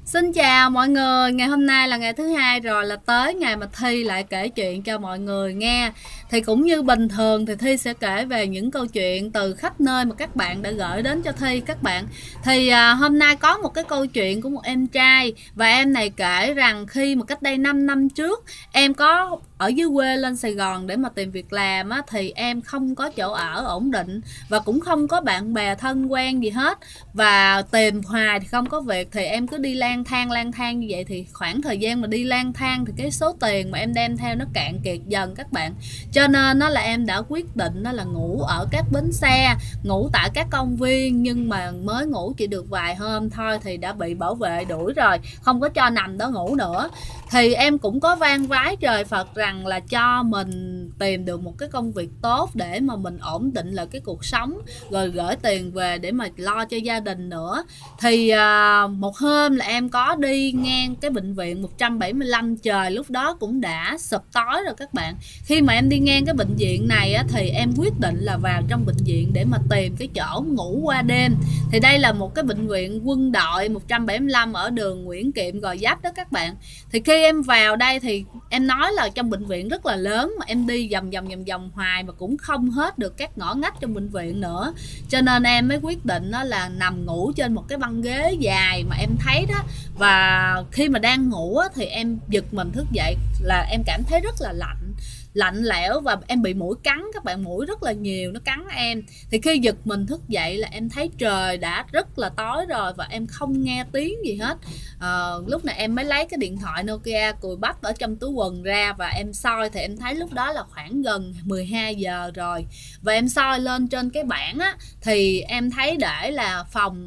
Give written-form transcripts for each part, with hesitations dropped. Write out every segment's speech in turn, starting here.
Xin chào mọi người, ngày hôm nay là ngày thứ hai rồi, là tới ngày mà Thi lại kể chuyện cho mọi người nghe. Thì cũng như bình thường thì Thi sẽ kể về những câu chuyện từ khắp nơi mà các bạn đã gửi đến cho Thi các bạn. Thì hôm nay có một cái câu chuyện của một em trai, và em này kể rằng khi mà cách đây 5 năm trước em có ở dưới quê lên Sài Gòn để mà tìm việc làm á, thì em không có chỗ ở ổn định và cũng không có bạn bè thân quen gì hết, và tìm hoài thì không có việc, thì em cứ đi lang thang như vậy. Thì khoảng thời gian mà đi lang thang thì cái số tiền mà em đem theo nó cạn kiệt dần các bạn, cho nên nó là em đã quyết định nó là ngủ ở các bến xe, ngủ tại các công viên. Nhưng mà mới ngủ chỉ được vài hôm thôi thì đã bị bảo vệ đuổi rồi, không có cho nằm đó ngủ nữa. Thì em cũng có van vái trời Phật rằng là cho mình tìm được một cái công việc tốt để mà mình ổn định lại cái cuộc sống, rồi gửi tiền về để mà lo cho gia đình nữa. Thì một hôm là em có đi ngang cái bệnh viện 175, trời lúc đó cũng đã sụp tối rồi các bạn. Khi mà em đi ngang cái bệnh viện này á, thì em quyết định là vào trong bệnh viện để mà tìm cái chỗ ngủ qua đêm. Thì đây là một cái bệnh viện quân đội 175 ở đường Nguyễn Kiệm, Gò Vấp đó các bạn. Thì khi em vào đây thì em nói là trong bệnh viện rất là lớn, mà em đi vòng hoài mà cũng không hết được các ngõ ngách trong bệnh viện nữa, cho nên em mới quyết định đó là nằm ngủ trên một cái băng ghế dài mà em thấy đó. Và khi mà đang ngủ á, thì em giật mình thức dậy là em cảm thấy rất là lạnh, lạnh lẽo, và em bị muỗi cắn các bạn, muỗi rất là nhiều, nó cắn em. Thì khi giật mình thức dậy là em thấy trời đã rất là tối rồi và em không nghe tiếng gì hết. Lúc này em mới lấy cái điện thoại Nokia cùi bắp ở trong túi quần ra và em soi, thì em thấy lúc đó là khoảng gần 12 giờ rồi. Và em soi lên trên cái bảng á, thì em thấy để là phòng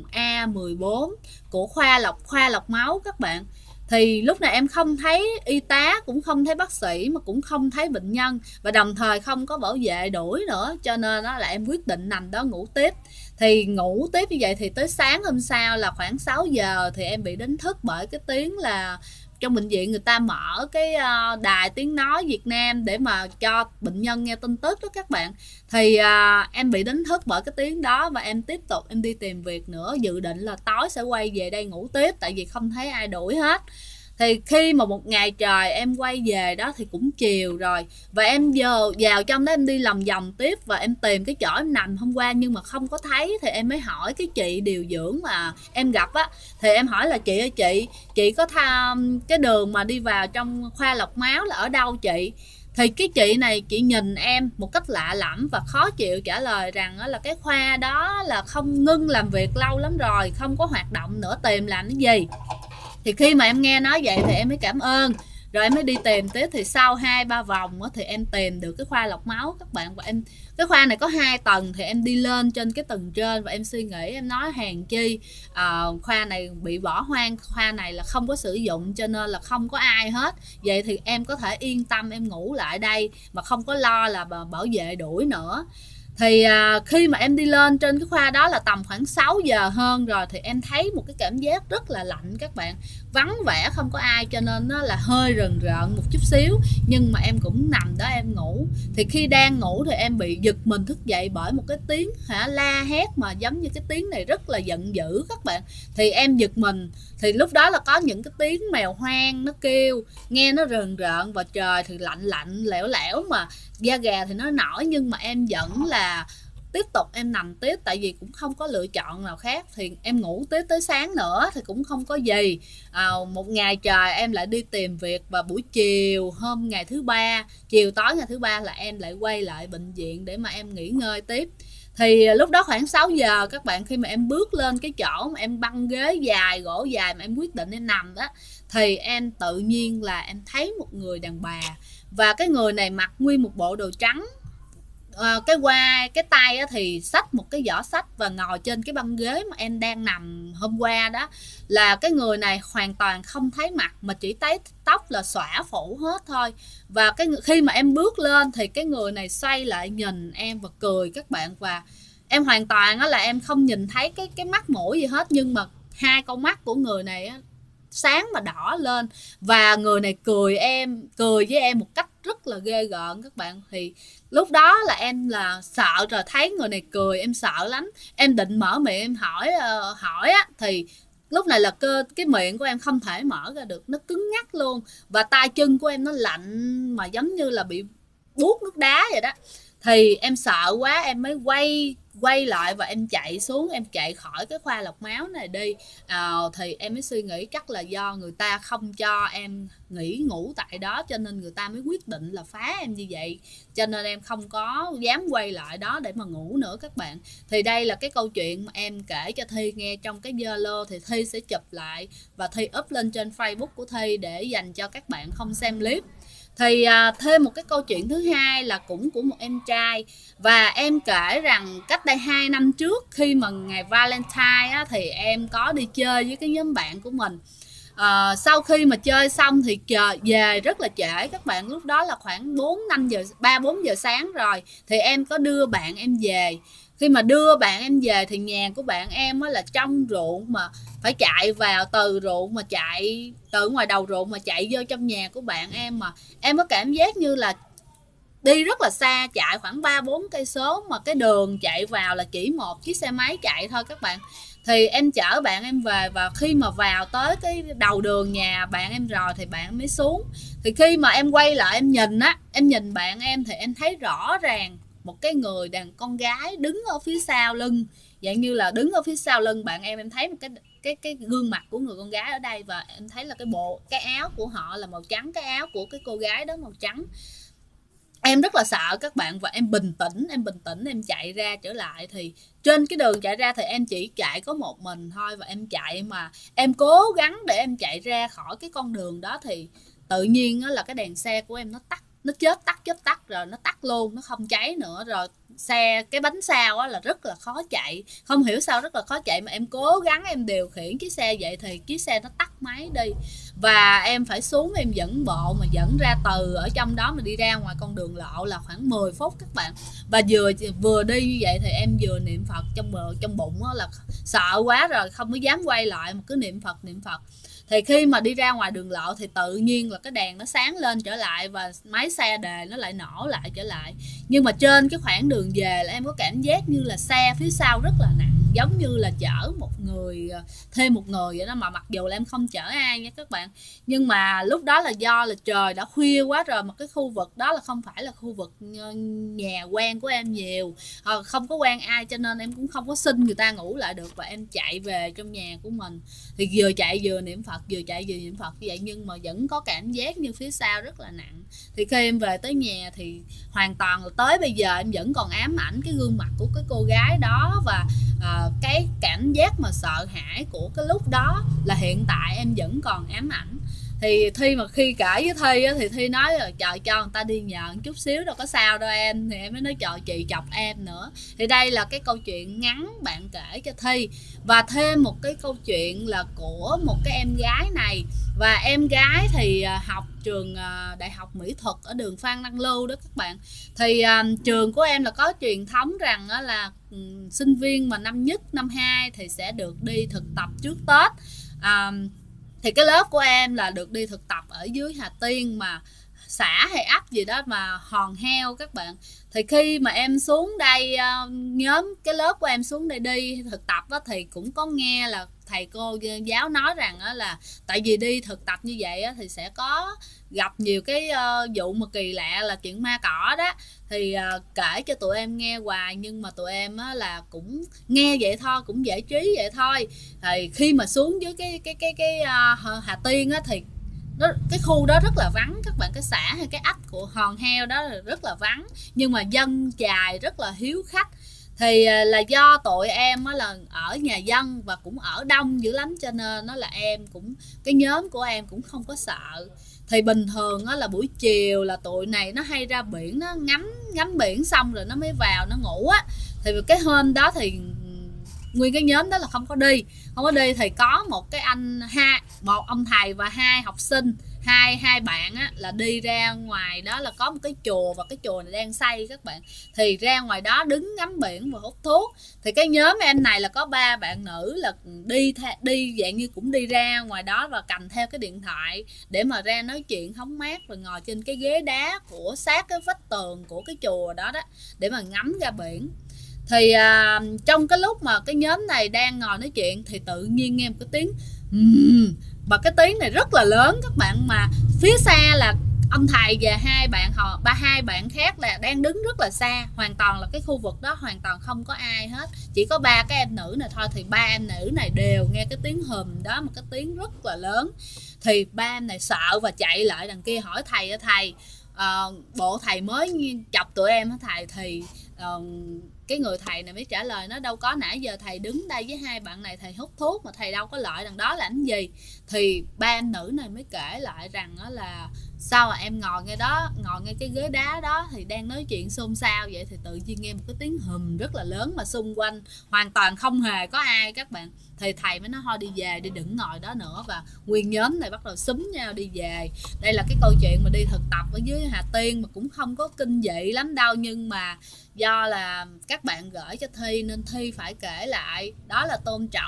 A14 của khoa lọc máu các bạn. Thì lúc này em không thấy y tá, cũng không thấy bác sĩ, mà cũng không thấy bệnh nhân, và đồng thời không có bảo vệ đuổi nữa, cho nên đó là em quyết định nằm đó ngủ tiếp. Thì ngủ tiếp như vậy thì tới sáng hôm sau là khoảng 6 giờ thì em bị đánh thức bởi cái tiếng là trong bệnh viện người ta mở cái đài tiếng nói Việt Nam để mà cho bệnh nhân nghe tin tức đó các bạn. Thì em bị đánh thức bởi cái tiếng đó, và em tiếp tục em đi tìm việc nữa, dự định là tối sẽ quay về đây ngủ tiếp tại vì không thấy ai đuổi hết. Thì khi mà một ngày trời em quay về đó thì cũng chiều rồi, và em vào trong đó em đi lòng vòng tiếp và em tìm cái chỗ em nằm hôm qua nhưng mà không có thấy. Thì em mới hỏi cái chị điều dưỡng mà em gặp á, thì em hỏi là chị ơi, chị có cái đường mà đi vào trong khoa lọc máu là ở đâu chị? Thì cái chị này chị nhìn em một cách lạ lẫm và khó chịu, trả lời rằng là cái khoa đó là không ngưng làm việc lâu lắm rồi, không có hoạt động nữa, tìm làm cái gì. Thì khi mà em nghe nói vậy thì em mới cảm ơn, rồi em mới đi tìm tiếp. Thì sau 2-3 vòng thì em tìm được cái khoa lọc máu các bạn. Và cái khoa này có 2 tầng, thì em đi lên trên cái tầng trên và em suy nghĩ, em nói hèn chi khoa này bị bỏ hoang, khoa này là không có sử dụng cho nên là không có ai hết, vậy thì em có thể yên tâm em ngủ lại đây mà không có lo là bảo vệ đuổi nữa. Thì khi mà em đi lên trên cái khoa đó là tầm khoảng 6 giờ hơn rồi, thì em thấy một cái cảm giác rất là lạnh các bạn, vắng vẻ không có ai, cho nên nó là hơi rần rợn một chút xíu, nhưng mà em cũng nằm đó em ngủ. Thì khi đang ngủ thì em bị giật mình thức dậy bởi một cái tiếng la hét mà giống như cái tiếng này rất là giận dữ các bạn. Thì em giật mình, thì lúc đó là có những cái tiếng mèo hoang nó kêu, nghe nó rờn rợn, và trời thì lạnh lạnh lẽo lẽo mà da gà thì nó nổi, nhưng mà em vẫn là tiếp tục em nằm tiếp tại vì cũng không có lựa chọn nào khác. Thì em ngủ tiếp tới sáng nữa thì cũng không có gì. Một ngày trời em lại đi tìm việc, và buổi chiều hôm ngày thứ ba, chiều tối ngày thứ ba là em lại quay lại bệnh viện để mà em nghỉ ngơi tiếp. Thì lúc đó khoảng 6 giờ các bạn, khi mà em bước lên cái chỗ mà em băng ghế dài, gỗ dài mà em quyết định em nằm đó, thì em tự nhiên là em thấy một người đàn bà, và cái người này mặc nguyên một bộ đồ trắng. Cái tay thì xách một cái giỏ sách và ngồi trên cái băng ghế mà em đang nằm hôm qua đó. Là cái người này hoàn toàn không thấy mặt, mà chỉ thấy tóc là xõa phủ hết thôi. Và khi mà em bước lên thì cái người này xoay lại nhìn em và cười các bạn. Và em hoàn toàn là em không nhìn thấy cái mắt mũi gì hết, nhưng mà hai con mắt của người này sáng mà đỏ lên, và người này cười với em một cách rất là ghê gợn các bạn. Thì lúc đó là em là sợ rồi, thấy người này cười em sợ lắm, em định mở miệng em hỏi á, thì lúc này là cái miệng của em không thể mở ra được, nó cứng ngắc luôn, và tay chân của em nó lạnh mà giống như là bị buốt nước đá vậy đó. Thì em sợ quá em mới quay lại và em chạy xuống, em chạy khỏi cái khoa lọc máu này đi. Thì em mới suy nghĩ chắc là do người ta không cho em nghỉ ngủ tại đó, cho nên người ta mới quyết định là phá em như vậy, cho nên em không có dám quay lại đó để mà ngủ nữa các bạn. Thì đây là cái câu chuyện mà em kể cho Thi nghe trong cái Zalo, thì Thi sẽ chụp lại và Thi up lên trên Facebook của Thi để dành cho các bạn không xem clip. Thì thêm một cái câu chuyện thứ hai là cũng của một em trai, và em kể rằng cách đây 2 năm trước khi mà ngày Valentine á, thì em có đi chơi với cái nhóm bạn của mình. Sau khi mà chơi xong thì về rất là trễ các bạn, lúc đó là khoảng 4 giờ sáng rồi, thì em có đưa bạn em về. Khi mà đưa bạn em về thì nhà của bạn em á là trong ruộng, mà phải chạy vào từ ruộng, mà chạy từ ngoài đầu ruộng mà chạy vô trong nhà của bạn em, mà em có cảm giác như là đi rất là xa, chạy khoảng 3-4 cây số, mà cái đường chạy vào là chỉ một chiếc xe máy chạy thôi các bạn. Thì em chở bạn em về, và khi mà vào tới cái đầu đường nhà bạn em rồi thì bạn mới xuống. Thì khi mà em quay lại em nhìn á, em nhìn bạn em thì em thấy rõ ràng một cái người đàn con gái đứng ở phía sau lưng, dạng như là đứng ở phía sau lưng bạn em thấy một cái gương mặt của người con gái ở đây, và em thấy là cái áo của họ là màu trắng, cái áo của cái cô gái đó màu trắng. Em rất là sợ các bạn, và em bình tĩnh em chạy ra trở lại. Thì trên cái đường chạy ra thì em chỉ chạy có một mình thôi, và em chạy mà em cố gắng để em chạy ra khỏi cái con đường đó, thì tự nhiên là cái đèn xe của em nó tắt, nó chớp tắt rồi nó tắt luôn, nó không cháy nữa. Rồi cái bánh sau là rất là khó chạy, không hiểu sao rất là khó chạy, mà em cố gắng em điều khiển chiếc xe vậy thì chiếc xe nó tắt máy đi, và em phải xuống em dẫn bộ, mà dẫn ra từ ở trong đó mà đi ra ngoài con đường lộ là khoảng 10 phút các bạn. Và vừa đi như vậy thì em vừa niệm Phật trong bụng là sợ quá rồi, không có dám quay lại, mà cứ niệm Phật. Thì khi mà đi ra ngoài đường lộ thì tự nhiên là cái đèn nó sáng lên trở lại, và máy xe đề nó lại nổ lại trở lại. Nhưng mà trên cái khoảng đường về là em có cảm giác như là xe phía sau rất là nặng, giống như là chở thêm một người vậy đó, mà mặc dù là em không chở ai nha các bạn. Nhưng mà lúc đó là do là trời đã khuya quá rồi, mà cái khu vực đó là không phải là khu vực nhà quen của em nhiều, không có quen ai, cho nên em cũng không có xin người ta ngủ lại được, và em chạy về trong nhà của mình. Thì vừa chạy vừa niệm Phật, vừa chạy vừa niệm Phật như vậy, nhưng mà vẫn có cảm giác như phía sau rất là nặng. Thì khi em về tới nhà thì hoàn toàn là tới bây giờ em vẫn còn ám ảnh cái gương mặt của cái cô gái đó, và cái cảm giác mà sợ hãi của cái lúc đó là hiện tại em vẫn còn ám ảnh. Thì Thi mà khi kể với Thi á, thì Thi nói là trời, cho người ta đi nhờ một chút xíu đâu có sao đâu em. Thì em mới nói trời, chị chọc em nữa. Thì đây là cái câu chuyện ngắn bạn kể cho Thi. Và thêm một cái câu chuyện là của một cái em gái này. Và em gái thì học trường Đại học Mỹ thuật ở đường Phan Đăng Lưu đó các bạn. Thì trường của em là có truyền thống rằng là sinh viên mà năm nhất, năm 2 thì sẽ được đi thực tập trước Tết. Thì cái lớp của em là được đi thực tập ở dưới Hà Tiên, mà xã hay ấp gì đó mà Hòn Heo các bạn. Thì khi mà em xuống đây, nhóm cái lớp của em xuống đây đi thực tập đó, thì cũng có nghe là thầy cô giáo nói rằng là tại vì đi thực tập như vậy thì sẽ có gặp nhiều cái vụ mà kỳ lạ là chuyện ma cỏ đó. Thì kể cho tụi em nghe hoài, nhưng mà tụi em là cũng nghe vậy thôi, cũng giải trí vậy thôi. Thì khi mà xuống dưới cái Hà Tiên thì cái khu đó rất là vắng các bạn, cái xã hay cái ấp của Hòn Heo đó là rất là vắng, nhưng mà dân chài rất là hiếu khách. Thì là do tụi em là ở nhà dân và cũng ở đông dữ lắm, cho nên nó là em cũng, cái nhóm của em cũng không có sợ. Thì bình thường là buổi chiều là tụi này nó hay ra biển, nó ngắm biển xong rồi nó mới vào nó ngủ á. Thì cái hôm đó thì nguyên cái nhóm đó là không có đi. Thì có một cái một ông thầy và hai học sinh, hai bạn là đi ra ngoài đó, là có một cái chùa, và cái chùa này đang xây các bạn. Thì ra ngoài đó đứng ngắm biển và hút thuốc. Thì cái nhóm em này là có 3 bạn nữ là đi dạng như cũng đi ra ngoài đó và cầm theo cái điện thoại để mà ra nói chuyện hóng mát, rồi ngồi trên cái ghế đá của sát cái vách tường của cái chùa đó để mà ngắm ra biển. Thì trong cái lúc mà cái nhóm này đang ngồi nói chuyện thì tự nhiên nghe một cái tiếng và cái tiếng này rất là lớn các bạn, mà phía xa là ông thầy và hai bạn khác là đang đứng rất là xa, hoàn toàn là cái khu vực đó hoàn toàn không có ai hết, chỉ có ba cái em nữ này thôi. Thì ba em nữ này đều nghe cái tiếng hùm đó, một cái tiếng rất là lớn. Thì ba em này sợ và chạy lại đằng kia hỏi thầy, thầy bộ thầy mới chọc tụi em hả thầy? Thì cái người thầy này mới trả lời, nó đâu có, nãy giờ thầy đứng đây với hai bạn này thầy hút thuốc mà thầy đâu có lợi đằng đó làm gì. Thì ba em nữ này mới kể lại rằng đó là sao mà em ngồi ngay đó, ngồi ngay cái ghế đá đó thì đang nói chuyện xôn xao vậy, thì tự nhiên nghe một cái tiếng hùm rất là lớn mà xung quanh hoàn toàn không hề có ai các bạn. Thì thầy mới nói thôi đi về đi, đừng ngồi đó nữa, và nguyên nhóm này bắt đầu xúm nhau đi về. Đây là cái câu chuyện mà đi thực tập ở dưới Hà Tiên mà cũng không có kinh dị lắm đâu, nhưng mà do là các bạn gửi cho Thi nên Thi phải kể lại. Đó là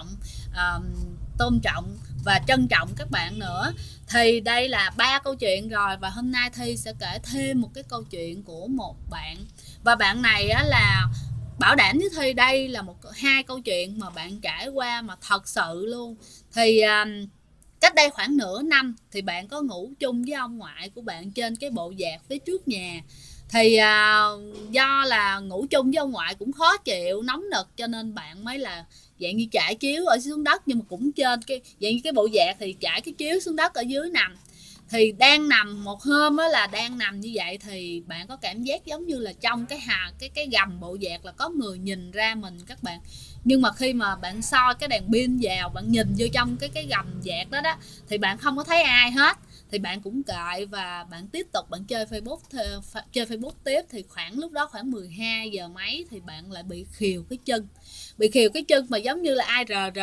tôn trọng và trân trọng các bạn nữa. Thì đây là 3 câu chuyện rồi, và hôm nay Thi sẽ kể thêm một cái câu chuyện của một bạn, và bạn này á là bảo đảm với Thi đây là hai câu chuyện mà bạn trải qua mà thật sự luôn. Thì cách đây khoảng nửa năm thì bạn có ngủ chung với ông ngoại của bạn trên cái bộ dạt phía trước nhà. Thì do là ngủ chung với ông ngoại cũng khó chịu, nóng nực, cho nên bạn mới là dạng như trải chiếu ở xuống đất, nhưng mà cũng trên cái dạng như cái bộ dạt thì trải cái chiếu xuống đất ở dưới nằm. Thì đang nằm một hôm á, là đang nằm như vậy thì bạn có cảm giác giống như là trong cái gầm bộ dạt là có người nhìn ra mình các bạn. Nhưng mà khi mà bạn soi cái đèn pin vào, bạn nhìn vô trong cái gầm dạt đó thì bạn không có thấy ai hết. Thì bạn cũng kệ và bạn tiếp tục bạn chơi Facebook tiếp. Thì khoảng lúc đó khoảng 12 giờ mấy thì bạn lại bị khều cái chân mà giống như là ai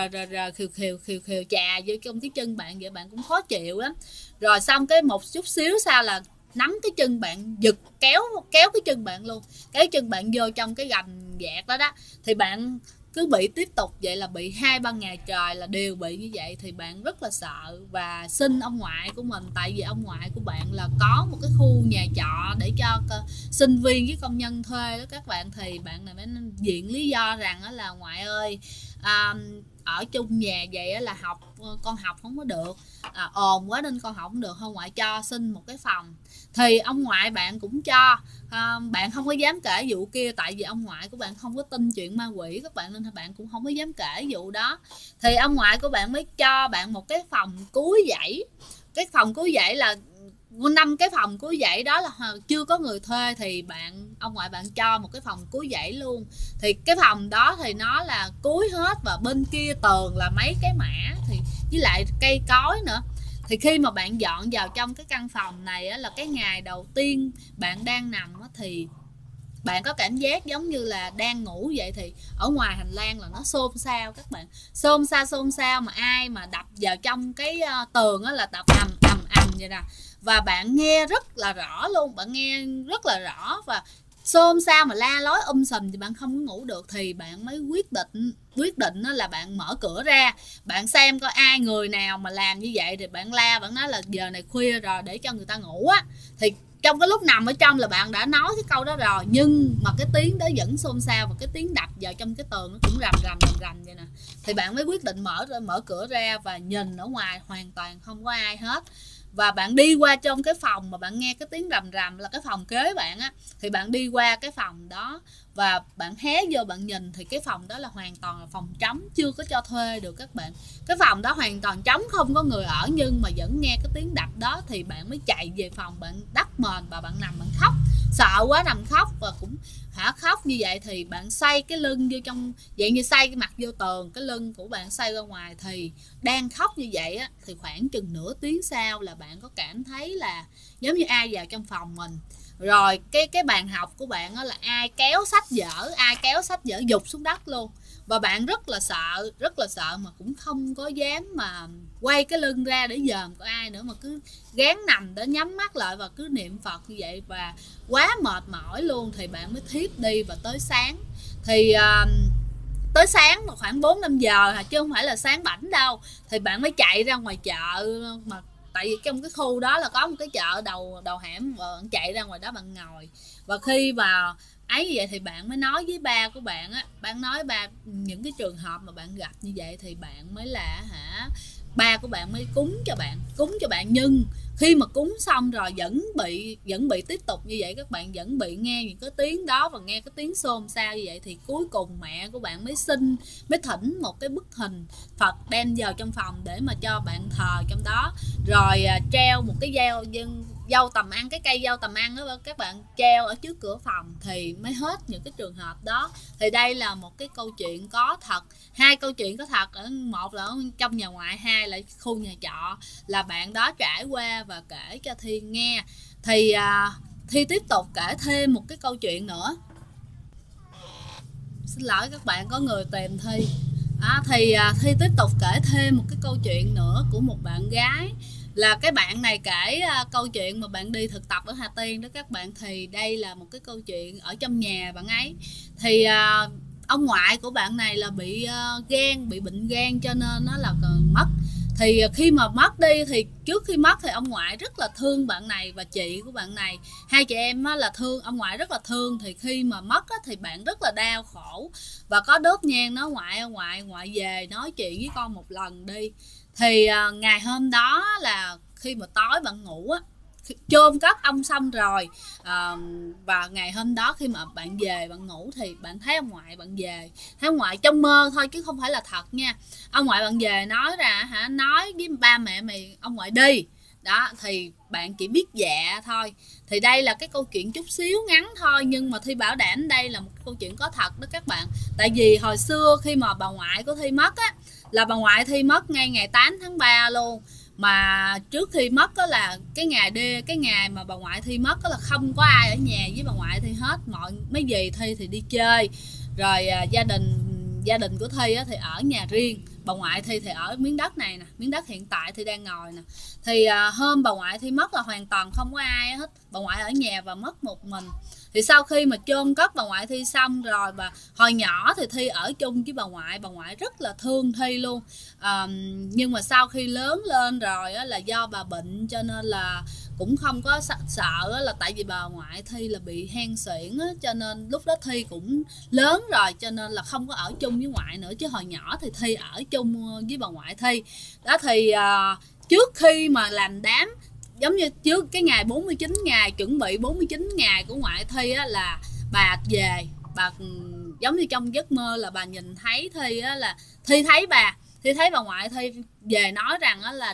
khều chà vô trong cái chân bạn vậy. Bạn cũng khó chịu lắm. Rồi xong cái một chút xíu sau là nắm cái chân bạn, giật kéo cái chân bạn luôn, kéo chân bạn vô trong cái gầm dạt đó. Thì bạn cứ bị tiếp tục vậy, là bị 2-3 ngày trời là đều bị như vậy. Thì bạn rất là sợ và xin ông ngoại của mình, tại vì ông ngoại của bạn là có một cái khu nhà trọ để cho sinh viên với công nhân thuê đó các bạn. Thì bạn này mới viện lý do rằng đó là ngoại ơi, ở chung nhà vậy là con học không có được, ồn quá nên con học không được, không ngoại cho xin một cái phòng. Thì ông ngoại bạn cũng cho. Bạn không có dám kể vụ kia, tại vì ông ngoại của bạn không có tin chuyện ma quỷ các bạn, nên bạn cũng không có dám kể vụ đó. Thì ông ngoại của bạn mới cho bạn một cái phòng cuối dãy. Cái phòng cuối dãy là 5 cái phòng cuối dãy đó là chưa có người thuê, thì ông ngoại bạn cho một cái phòng cuối dãy luôn. Thì cái phòng đó thì nó là cuối hết, và bên kia tường là mấy cái mã thì với lại cây cối nữa. Thì khi mà bạn dọn vào trong cái căn phòng này á, là cái ngày đầu tiên bạn đang nằm á, thì bạn có cảm giác giống như là đang ngủ vậy. Thì ở ngoài hành lang là nó xôn xao các bạn, xôn xao mà ai mà đập vào trong cái tường á là đập ầm vậy nè. Và bạn nghe rất là rõ luôn, bạn nghe rất là rõ và xôn xao mà la lối sùm thì bạn không có ngủ được. Thì bạn mới quyết định là bạn mở cửa ra, bạn xem coi ai người nào mà làm như vậy thì bạn la, bạn nói là giờ này khuya rồi để cho người ta ngủ á. Thì trong cái lúc nằm ở trong là bạn đã nói cái câu đó rồi, nhưng mà cái tiếng đó vẫn xôn xao, và cái tiếng đập vào trong cái tường nó cũng rầm vậy nè. Thì bạn mới quyết định mở cửa ra và nhìn ở ngoài hoàn toàn không có ai hết. Và bạn đi qua trong cái phòng mà bạn nghe cái tiếng rầm là cái phòng kế bạn á. Thì bạn đi qua cái phòng đó và bạn hé vô bạn nhìn, thì cái phòng đó là hoàn toàn là phòng trống, chưa có cho thuê được các bạn. Cái phòng đó hoàn toàn trống, không có người ở, nhưng mà vẫn nghe cái tiếng đập đó. Thì bạn mới chạy về phòng, bạn đắp mền và bạn nằm bạn khóc, sợ quá nằm khóc. Và cũng khóc như vậy thì bạn xoay cái lưng vô trong, dạng như xoay cái mặt vô tường, cái lưng của bạn xoay ra ngoài. Thì đang khóc như vậy á, thì khoảng chừng nửa tiếng sau là bạn có cảm thấy là giống như ai vào trong phòng mình. Rồi cái bàn học của bạn đó là ai kéo sách vở giục xuống đất luôn. Và bạn rất là sợ mà cũng không có dám mà quay cái lưng ra để dòm có ai nữa, mà cứ gán nằm để nhắm mắt lại và cứ niệm Phật như vậy. Và quá mệt mỏi luôn thì bạn mới thiếp đi. Và tới sáng thì tới sáng mà khoảng 4-5 giờ chứ không phải là sáng bảnh đâu, thì bạn mới chạy ra ngoài chợ. Mà tại vì trong cái khu đó là có một cái chợ đầu hẻm, và bạn chạy ra ngoài đó bạn ngồi. Và khi mà ấy như vậy thì bạn mới nói với ba của bạn á, bạn nói ba những cái trường hợp mà bạn gặp như vậy thì bạn mới là ba của bạn mới cúng cho bạn. Nhưng khi mà cúng xong rồi vẫn bị tiếp tục như vậy, các bạn vẫn bị nghe những cái tiếng đó và nghe cái tiếng xôn xao như vậy, thì cuối cùng mẹ của bạn mới thỉnh một cái bức hình Phật đem vào trong phòng để mà cho bạn thờ trong đó, rồi treo một cái dâu tầm ăn, cái cây dâu tầm ăn đó các bạn, treo ở trước cửa phòng thì mới hết những cái trường hợp đó. Thì đây là một cái câu chuyện có thật, hai câu chuyện có thật, ở một là ở trong nhà ngoại, hai là khu nhà trọ là bạn đó trải qua và kể cho Thi nghe. Thì Thi tiếp tục kể thêm một cái câu chuyện nữa. Xin lỗi các bạn, có người tìm Thi. Thi tiếp tục kể thêm một cái câu chuyện nữa của một bạn gái, là cái bạn này kể câu chuyện mà bạn đi thực tập ở Hà Tiên đó các bạn. Thì đây là một cái câu chuyện ở trong nhà bạn ấy. Thì ông ngoại của bạn này là bị bệnh gan, cho nên nó là còn mất. Thì khi mà mất đi thì trước khi mất thì ông ngoại rất là thương bạn này và chị của bạn này, hai chị em là thương ông ngoại, rất là thương. Thì khi mà mất thì bạn rất là đau khổ và có đốt nhang nói ngoại về nói chuyện với con một lần đi. Thì ngày hôm đó là khi mà tối bạn ngủ á, chôn cất ông xong rồi, và ngày hôm đó khi mà bạn về bạn ngủ thì bạn thấy ông ngoại bạn về, thấy ông ngoại trong mơ thôi chứ không phải là thật nha. ông ngoại bạn về nói nói với ba mẹ mày ông ngoại đi đó, thì bạn chỉ biết dạ thôi. Thì đây là cái câu chuyện chút xíu ngắn thôi, nhưng mà Thi bảo đảm đây là một câu chuyện có thật đó các bạn. Tại vì hồi xưa khi mà bà ngoại của Thi mất á, là bà ngoại Thi mất ngay ngày 8 tháng 3 luôn. Mà trước khi mất đó là cái ngày mà bà ngoại Thi mất đó là không có ai ở nhà với bà ngoại Thi hết, mấy dì Thi thì đi chơi, rồi gia đình của Thi thì ở nhà riêng, bà ngoại Thi thì ở miếng đất này nè, miếng đất hiện tại Thi đang ngồi nè. Thì hôm bà ngoại Thi mất là hoàn toàn không có ai hết, bà ngoại ở nhà và mất một mình. Thì sau khi mà chôn cất bà ngoại Thi xong rồi, hồi nhỏ thì Thi ở chung với bà ngoại rất là thương Thi luôn. Nhưng mà sau khi lớn lên rồi là do bà bệnh, cho nên là cũng không có sợ là tại vì bà ngoại Thi là bị hen suyễn, cho nên lúc đó Thi cũng lớn rồi, cho nên là không có ở chung với ngoại nữa. Chứ hồi nhỏ thì Thi ở chung với bà ngoại Thi đó. Thì trước khi mà làm đám, giống như trước cái ngày 49 ngày, chuẩn bị 49 ngày của ngoại Thi là bà về, bà giống như trong giấc mơ là bà nhìn thấy Thi là Thi thấy bà ngoại Thi về nói rằng là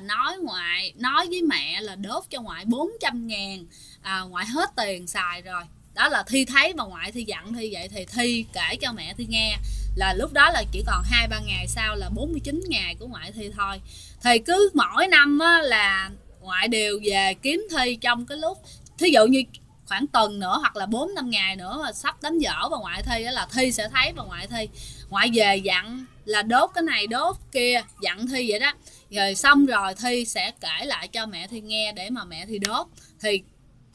nói với mẹ là đốt cho ngoại 400.000, ngoại hết tiền xài rồi. Đó là Thi thấy bà ngoại Thi dặn Thi vậy. Thì Thi kể cho mẹ Thi nghe là lúc đó là chỉ còn 2-3 ngày sau là 49 ngày của ngoại Thi thôi. Thì cứ mỗi năm là ngoại đều về kiếm Thi trong cái lúc thí dụ như khoảng tuần nữa hoặc là 4-5 ngày nữa mà sắp đánh dỗ bà ngoại Thi là Thi sẽ thấy bà ngoại Thi, ngoại về dặn là đốt cái này đốt kia, dặn Thi vậy đó. Rồi xong rồi Thi sẽ kể lại cho mẹ Thi nghe để mà mẹ Thi đốt. Thì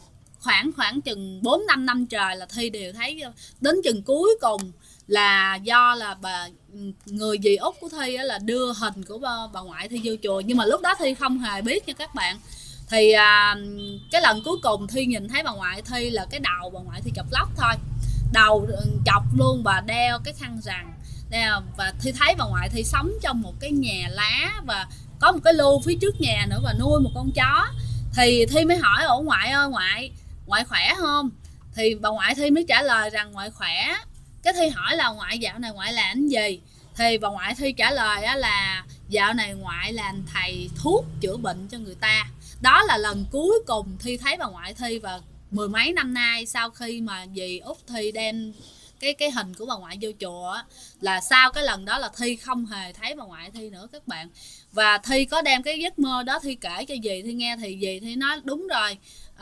khoảng chừng 4-5 năm trời là Thi đều thấy. Đến chừng cuối cùng là do là người dì út của Thi là đưa hình của bà ngoại Thi vô chùa, nhưng mà lúc đó Thi không hề biết nha các bạn. Thì cái lần cuối cùng Thi nhìn thấy bà ngoại Thi là cái đầu bà ngoại Thi chọc lóc thôi, đầu chọc luôn, bà đeo cái khăn rằn đeo. Và Thi thấy bà ngoại Thi sống trong một cái nhà lá và có một cái lu phía trước nhà nữa và nuôi một con chó. Thì Thi mới hỏi ổ ngoại ơi, ngoại khỏe không? Thì bà ngoại Thi mới trả lời rằng ngoại khỏe. Cái Thi hỏi là ngoại dạo này ngoại làm cái gì? Thì bà ngoại Thi trả lời là dạo này ngoại làm thầy thuốc chữa bệnh cho người ta. Đó là lần cuối cùng Thi thấy bà ngoại Thi, và mười mấy năm nay sau khi mà dì út Thi đem cái hình của bà ngoại vô chùa là sau cái lần đó là Thi không hề thấy bà ngoại Thi nữa các bạn. Và Thi có đem cái giấc mơ đó Thi kể cho dì Thi nghe, thì dì Thi nói đúng rồi,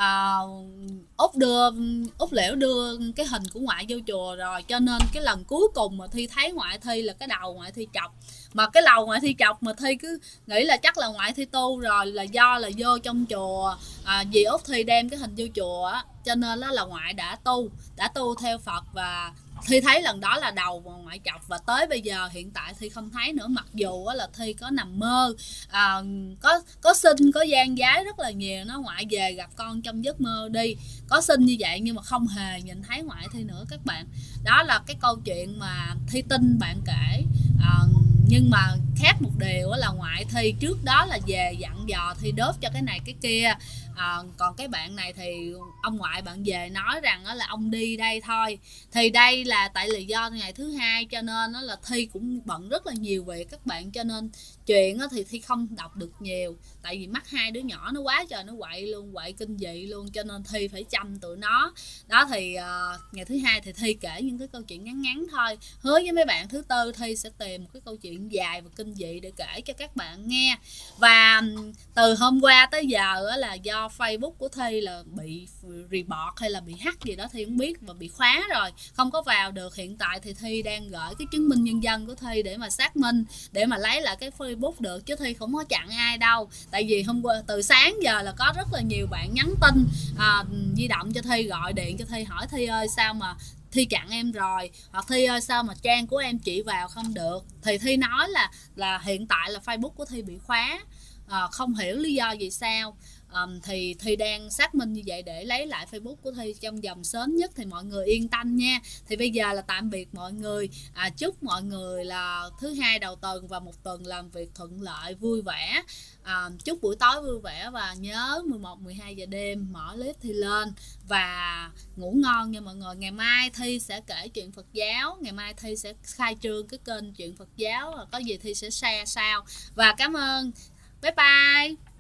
Út Liễu đưa cái hình của ngoại vô chùa rồi, cho nên cái lần cuối cùng mà Thi thấy ngoại Thi là cái đầu ngoại Thi chọc. Mà cái đầu ngoại Thi chọc mà Thi cứ nghĩ là chắc là ngoại Thi tu rồi, là do là vô trong chùa dì Út Thi đem cái hình vô chùa cho nên là ngoại đã tu theo Phật và Thi thấy lần đó là đầu mà ngoại chọc, và tới bây giờ hiện tại Thi không thấy nữa, mặc dù là Thi có nằm mơ, có xin có gian giái rất là nhiều, nó ngoại về gặp con trong giấc mơ đi, có xin như vậy nhưng mà không hề nhìn thấy ngoại Thi nữa các bạn. Đó là cái câu chuyện mà Thi tin bạn kể. Nhưng mà khác một điều là ngoại Thi trước đó là về dặn dò Thi đốt cho cái này cái kia. Còn cái bạn này thì ông ngoại bạn về nói rằng là ông đi đây thôi. Thì đây là tại lý do ngày thứ hai, cho nên là Thi cũng bận rất là nhiều việc các bạn, cho nên chuyện thì Thi không đọc được nhiều, tại vì mắt hai đứa nhỏ nó quá trời nó quậy luôn, quậy kinh dị luôn, cho nên Thi phải chăm tụi nó. Đó thì ngày thứ hai thì Thi kể những cái câu chuyện ngắn ngắn thôi. Hứa với mấy bạn thứ tư Thi sẽ tìm một cái câu chuyện dài và kinh dị để kể cho các bạn nghe. Và từ hôm qua tới giờ là do Facebook của Thi là bị report hay là bị hack gì đó Thi không biết, và bị khóa rồi, không có vào được. Hiện tại thì Thi đang gửi cái chứng minh nhân dân của Thi để mà xác minh, để mà lấy lại cái Facebook được, chứ Thi không có chặn ai đâu. Tại vì hôm qua từ sáng giờ là có rất là nhiều bạn nhắn tin di động cho Thi, gọi điện cho Thi hỏi Thi ơi sao mà Thi chặn em rồi, hoặc Thi ơi sao mà trang của em chị vào không được. Thì Thi nói là hiện tại là Facebook của Thi bị khóa, không hiểu lý do vì sao. Thì Thi đang xác minh như vậy để lấy lại Facebook của Thi trong vòng sớm nhất, thì mọi người yên tâm nha. Thì bây giờ là tạm biệt mọi người, chúc mọi người là thứ hai đầu tuần và một tuần làm việc thuận lợi vui vẻ. Chúc buổi tối vui vẻ, và nhớ 11-12 giờ đêm mở clip Thi lên và ngủ ngon nha mọi người. Ngày mai Thi sẽ kể chuyện Phật giáo, ngày mai Thi sẽ khai trương cái kênh chuyện Phật giáo, có gì Thi sẽ share sau. Và cảm ơn, bye bye.